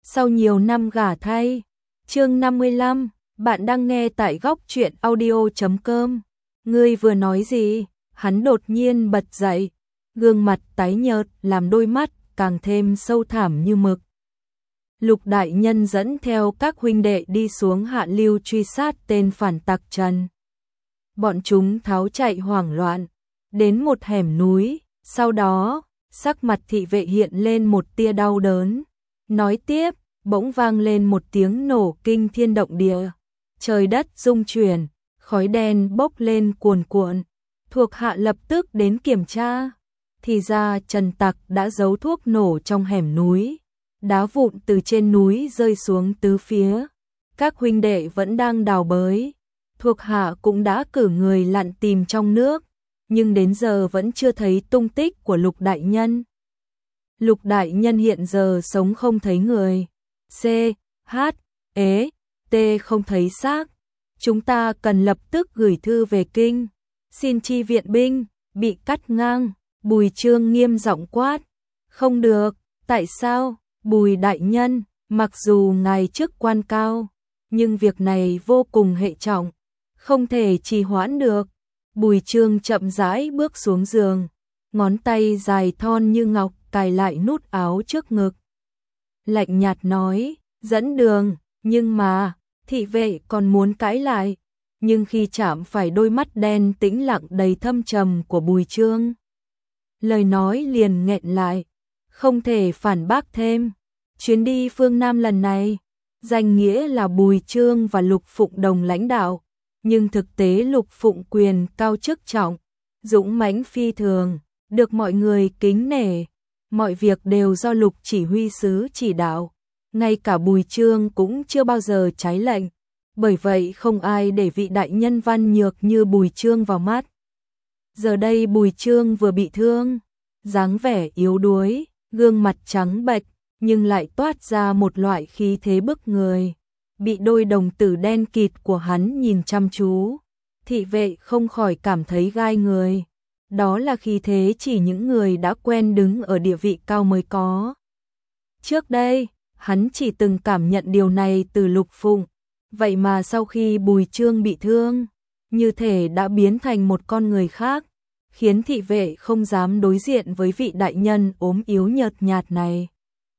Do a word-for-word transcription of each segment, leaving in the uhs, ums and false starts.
sau nhiều năm gả thay. Chương năm mươi lăm, bạn đang nghe tại góc truyện audio chấm com. Ngươi vừa nói gì? Hắn đột nhiên bật dậy, gương mặt tái nhợt làm đôi mắt càng thêm sâu thẳm như mực. Lục đại nhân dẫn theo các huynh đệ đi xuống hạ lưu truy sát tên phản tặc Trần. Bọn chúng tháo chạy hoảng loạn, đến một hẻm núi, sau đó, sắc mặt thị vệ hiện lên một tia đau đớn. Nói tiếp, bỗng vang lên một tiếng nổ kinh thiên động địa. Trời đất rung chuyển, khói đen bốc lên cuồn cuộn. Thuộc hạ lập tức đến kiểm tra. Thì ra Trần Tặc đã giấu thuốc nổ trong hẻm núi. Đá vụn từ trên núi rơi xuống tứ phía. Các huynh đệ vẫn đang đào bới. Thuộc hạ cũng đã cử người lặn tìm trong nước, nhưng đến giờ vẫn chưa thấy tung tích của Lục đại nhân. Lục đại nhân hiện giờ sống không thấy người. C, H, E, T không thấy xác. Chúng ta cần lập tức gửi thư về kinh, xin chi viện binh. Bị cắt ngang, Bùi Chương nghiêm giọng quát. Không được, tại sao? Bùi đại nhân, mặc dù ngài chức quan cao, nhưng việc này vô cùng hệ trọng, không thể trì hoãn được. Bùi Chương chậm rãi bước xuống giường, ngón tay dài thon như ngọc cài lại nút áo trước ngực. Lạnh nhạt nói, dẫn đường, nhưng mà, thị vệ còn muốn cãi lại, nhưng khi chạm phải đôi mắt đen tĩnh lặng đầy thâm trầm của Bùi Chương, lời nói liền nghẹn lại, không thể phản bác thêm. Chuyến đi phương Nam lần này, danh nghĩa là Bùi Chương và Lục Phụng đồng lãnh đạo, nhưng thực tế Lục Phụng quyền cao chức trọng, dũng mãnh phi thường, được mọi người kính nể. Mọi việc đều do Lục chỉ huy sứ chỉ đạo, ngay cả Bùi Chương cũng chưa bao giờ trái lệnh, bởi vậy không ai để vị đại nhân văn nhược như Bùi Chương vào mắt. Giờ đây Bùi Chương vừa bị thương, dáng vẻ yếu đuối, gương mặt trắng bệch, nhưng lại toát ra một loại khí thế bức người. Bị đôi đồng tử đen kịt của hắn nhìn chăm chú, thị vệ không khỏi cảm thấy gai người. Đó là khí thế chỉ những người đã quen đứng ở địa vị cao mới có. Trước đây, hắn chỉ từng cảm nhận điều này từ Lục Phụng, vậy mà sau khi Bùi Chương bị thương, như thể đã biến thành một con người khác, khiến thị vệ không dám đối diện với vị đại nhân ốm yếu nhợt nhạt này.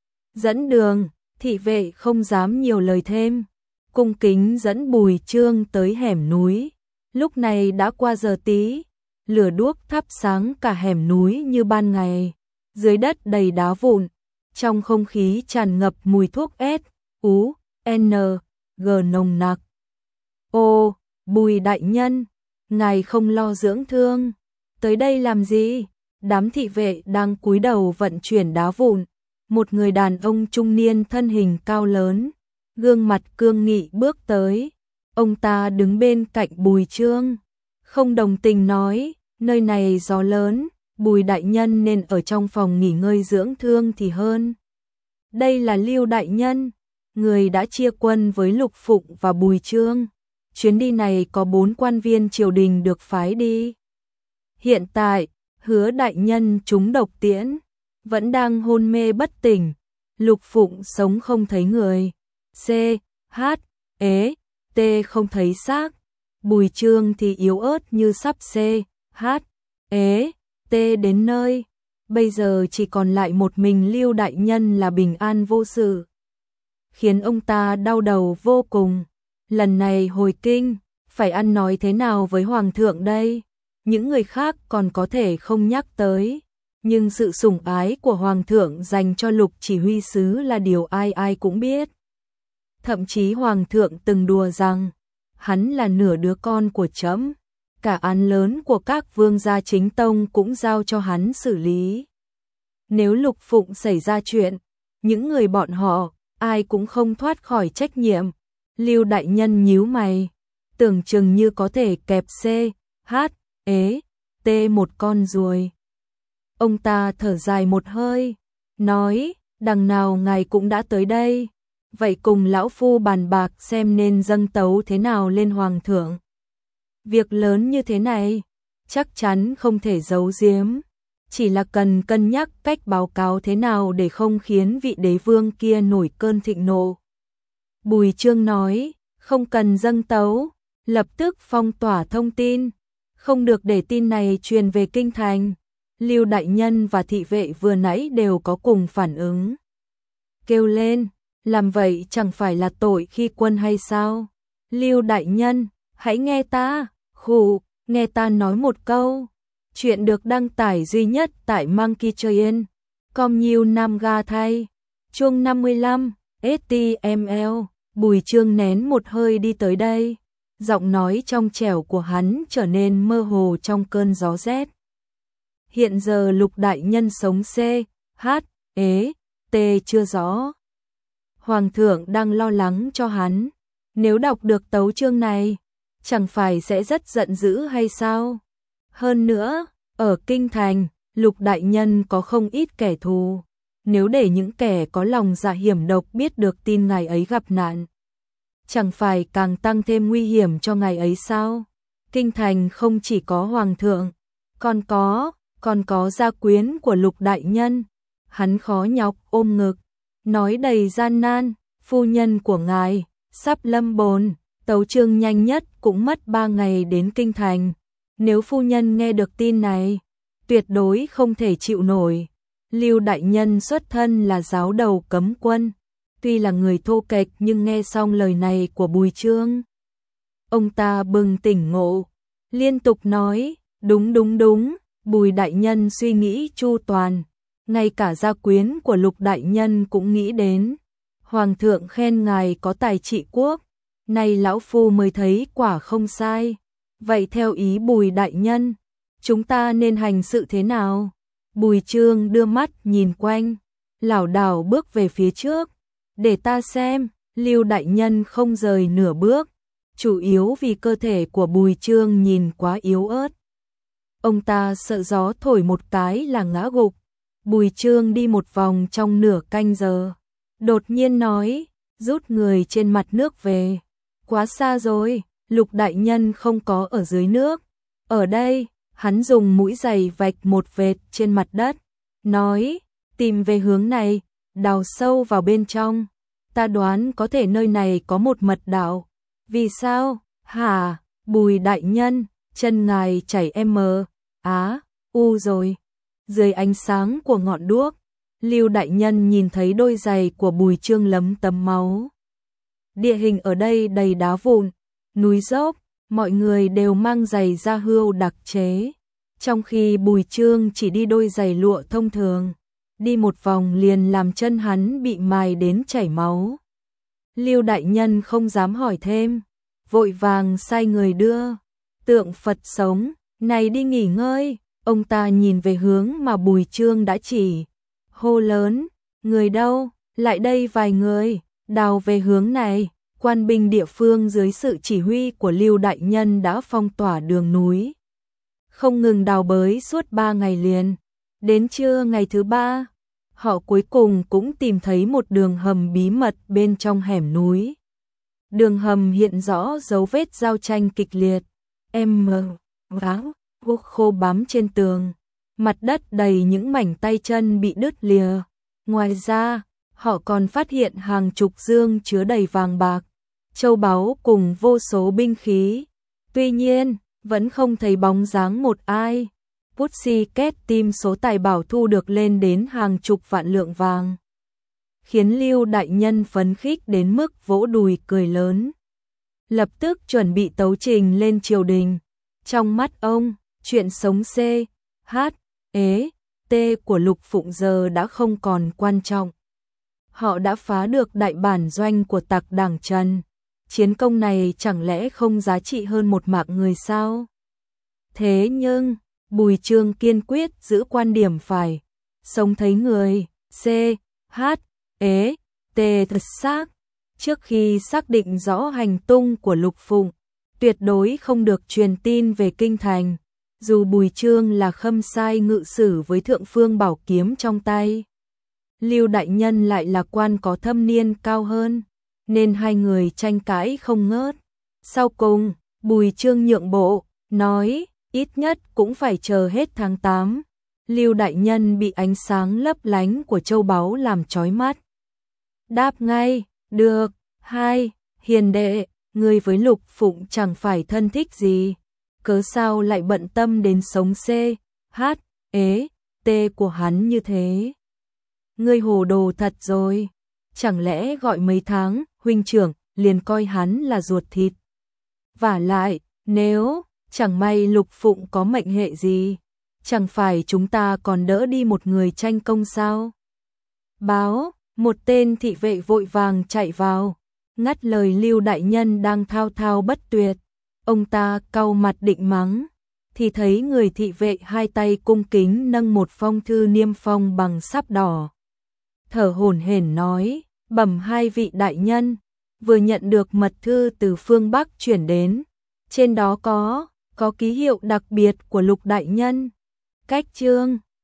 Dẫn đường, thị vệ không dám nhiều lời thêm, cung kính dẫn Bùi Chương tới hẻm núi. Lúc này đã qua giờ tí, lửa đuốc thắp sáng cả hẻm núi như ban ngày, dưới đất đầy đá vụn, trong không khí tràn ngập mùi thuốc S, U, N, G nồng nặc. Ô, Bùi đại nhân, ngài không lo dưỡng thương, tới đây làm gì? Đám thị vệ đang cúi đầu vận chuyển đá vụn. Một người đàn ông trung niên thân hình cao lớn, gương mặt cương nghị bước tới. Ông ta đứng bên cạnh Bùi Chương, không đồng tình nói, nơi này gió lớn, Bùi đại nhân nên ở trong phòng nghỉ ngơi dưỡng thương thì hơn. Đây là Lưu đại nhân, người đã chia quân với Lục Phụng và Bùi Chương. Chuyến đi này có bốn quan viên triều đình được phái đi. Hiện tại, Hứa đại nhân trúng độc tiễn, vẫn đang hôn mê bất tỉnh. Lục Phụng sống không thấy người. C, H, E, T không thấy xác. Bùi Chương thì yếu ớt như sắp C, H, E, T đến nơi. Bây giờ chỉ còn lại một mình Lưu đại nhân là bình an vô sự, khiến ông ta đau đầu vô cùng. Lần này hồi kinh, phải ăn nói thế nào với Hoàng thượng đây? Những người khác còn có thể không nhắc tới, nhưng sự sủng ái của Hoàng thượng dành cho Lục chỉ huy sứ là điều ai ai cũng biết. Thậm chí Hoàng thượng từng đùa rằng, hắn là nửa đứa con của trẫm, cả án lớn của các vương gia chính tông cũng giao cho hắn xử lý. Nếu Lục Phụng xảy ra chuyện, những người bọn họ, ai cũng không thoát khỏi trách nhiệm. Lưu đại nhân nhíu mày, tưởng chừng như có thể kẹp C, H, E, T một con ruồi. Ông ta thở dài một hơi, nói, đằng nào ngài cũng đã tới đây, vậy cùng lão phu bàn bạc xem nên dâng tấu thế nào lên Hoàng thượng. Việc lớn như thế này, chắc chắn không thể giấu giếm. chỉ là cần cân nhắc cách báo cáo thế nào để không khiến vị đế vương kia nổi cơn thịnh nộ. Bùi Chương nói, không cần dâng tấu, lập tức phong tỏa thông tin, không được để tin này truyền về kinh thành. Lưu đại nhân và thị vệ vừa nãy đều có cùng phản ứng. Kêu lên, làm vậy chẳng phải là tội khi quân hay sao? Lưu đại nhân, hãy nghe ta, khụ, nghe ta nói một câu. Chuyện được đăng tải duy nhất tại Monkey Train. Com nhiều Nam Ga thay. Chương năm mươi lăm, ét tê em lờ. Bùi Chương nén một hơi đi tới đây. Giọng nói trong trẻo của hắn trở nên mơ hồ trong cơn gió rét. Hiện giờ Lục đại nhân sống C, H, ế, T chưa rõ. Hoàng thượng đang lo lắng cho hắn. Nếu đọc được tấu chương này, chẳng phải sẽ rất giận dữ hay sao? Hơn nữa, ở kinh thành, Lục đại nhân có không ít kẻ thù. Nếu để những kẻ có lòng dạ hiểm độc biết được tin ngài ấy gặp nạn, chẳng phải càng tăng thêm nguy hiểm cho ngài ấy sao? Kinh thành không chỉ có hoàng thượng, còn có, còn có gia quyến của Lục đại nhân. Hắn khó nhọc ôm ngực, nói đầy gian nan, phu nhân của ngài sắp lâm bồn, tấu chương nhanh nhất cũng mất ba ngày đến kinh thành. Nếu phu nhân nghe được tin này, tuyệt đối không thể chịu nổi. Lưu đại nhân xuất thân là giáo đầu cấm quân, tuy là người thô kệch nhưng nghe xong lời này của Bùi Chương, ông ta bừng tỉnh ngộ, liên tục nói, đúng đúng đúng, Bùi đại nhân suy nghĩ chu toàn, ngay cả gia quyến của Lục đại nhân cũng nghĩ đến. Hoàng thượng khen ngài có tài trị quốc, nay lão phu mới thấy quả không sai. Vậy theo ý Bùi đại nhân, chúng ta nên hành sự thế nào? Bùi Chương đưa mắt nhìn quanh, lảo đảo bước về phía trước. Để ta xem. Lưu đại nhân không rời nửa bước, chủ yếu vì cơ thể của Bùi Chương nhìn quá yếu ớt. Ông ta sợ gió thổi một cái là ngã gục. Bùi Chương đi một vòng trong nửa canh giờ, đột nhiên nói, rút người trên mặt nước về. Quá xa rồi, Lục đại nhân không có ở dưới nước. Ở đây, hắn dùng mũi giày vạch một vệt trên mặt đất, nói, tìm về hướng này, đào sâu vào bên trong. Ta đoán có thể nơi này có một mật đạo. Vì sao? Hả? Bùi đại nhân, chân ngài chảy em á, u rồi. Dưới ánh sáng của ngọn đuốc, Lưu đại nhân nhìn thấy đôi giày của Bùi Chương lấm tấm máu. Địa hình ở đây đầy đá vụn, núi dốc, mọi người đều mang giày da hươu đặc chế, trong khi Bùi Chương chỉ đi đôi giày lụa thông thường, đi một vòng liền làm chân hắn bị mài đến chảy máu. Lưu đại nhân không dám hỏi thêm, vội vàng sai người đưa tượng Phật sống này đi nghỉ ngơi. Ông ta nhìn về hướng mà Bùi Chương đã chỉ, hô lớn, người đâu, lại đây vài người, đào về hướng này. Quan binh địa phương dưới sự chỉ huy của Lưu đại nhân đã phong tỏa đường núi, không ngừng đào bới suốt ba ngày liền. Đến trưa ngày thứ ba, họ cuối cùng cũng tìm thấy một đường hầm bí mật bên trong hẻm núi. Đường hầm hiện rõ dấu vết giao tranh kịch liệt, em áo gốc khô bám trên tường, mặt đất đầy những mảnh tay chân bị đứt lìa. Ngoài ra, họ còn phát hiện hàng chục dương chứa đầy vàng bạc, châu báu cùng vô số binh khí. Tuy nhiên, vẫn không thấy bóng dáng một ai. Pussycat tìm số tài bảo thu được lên đến hàng chục vạn lượng vàng, khiến Lưu đại nhân phấn khích đến mức vỗ đùi cười lớn. Lập tức chuẩn bị tấu trình lên triều đình. Trong mắt ông, chuyện sống C, H, ế, T của Lục Phụng giờ đã không còn quan trọng. Họ đã phá được đại bản doanh của tặc Đảng Trần. Chiến công này chẳng lẽ không giá trị hơn một mạng người sao? Thế nhưng, Bùi Chương kiên quyết giữ quan điểm phải sống thấy người, C, H, ế, T thật xác. Trước khi xác định rõ hành tung của Lục Phụng, tuyệt đối không được truyền tin về kinh thành. Dù Bùi Chương là khâm sai ngự sử với thượng phương bảo kiếm trong tay, Lưu đại nhân lại là quan có thâm niên cao hơn, nên hai người tranh cãi không ngớt. Sau cùng, Bùi Chương nhượng bộ, nói, ít nhất cũng phải chờ hết tháng tám. Lưu đại nhân bị ánh sáng lấp lánh của châu báu làm chói mắt. Đáp ngay, được, hai, hiền đệ, ngươi với Lục Phụng chẳng phải thân thích gì, cớ sao lại bận tâm đến sống C, H, ế, T của hắn như thế. Ngươi hồ đồ thật rồi, chẳng lẽ gọi mấy tháng, huynh trưởng, liền coi hắn là ruột thịt. Vả lại, nếu, chẳng may Lục Phụng có mệnh hệ gì, chẳng phải chúng ta còn đỡ đi một người tranh công sao? Báo, một tên thị vệ vội vàng chạy vào, ngắt lời Lưu đại nhân đang thao thao bất tuyệt. Ông ta cau mặt định mắng, thì thấy người thị vệ hai tay cung kính nâng một phong thư niêm phong bằng sáp đỏ. Thở hổn hển nói, bẩm hai vị đại nhân, vừa nhận được mật thư từ phương Bắc chuyển đến, trên đó có, có ký hiệu đặc biệt của Lục đại nhân. Cách chương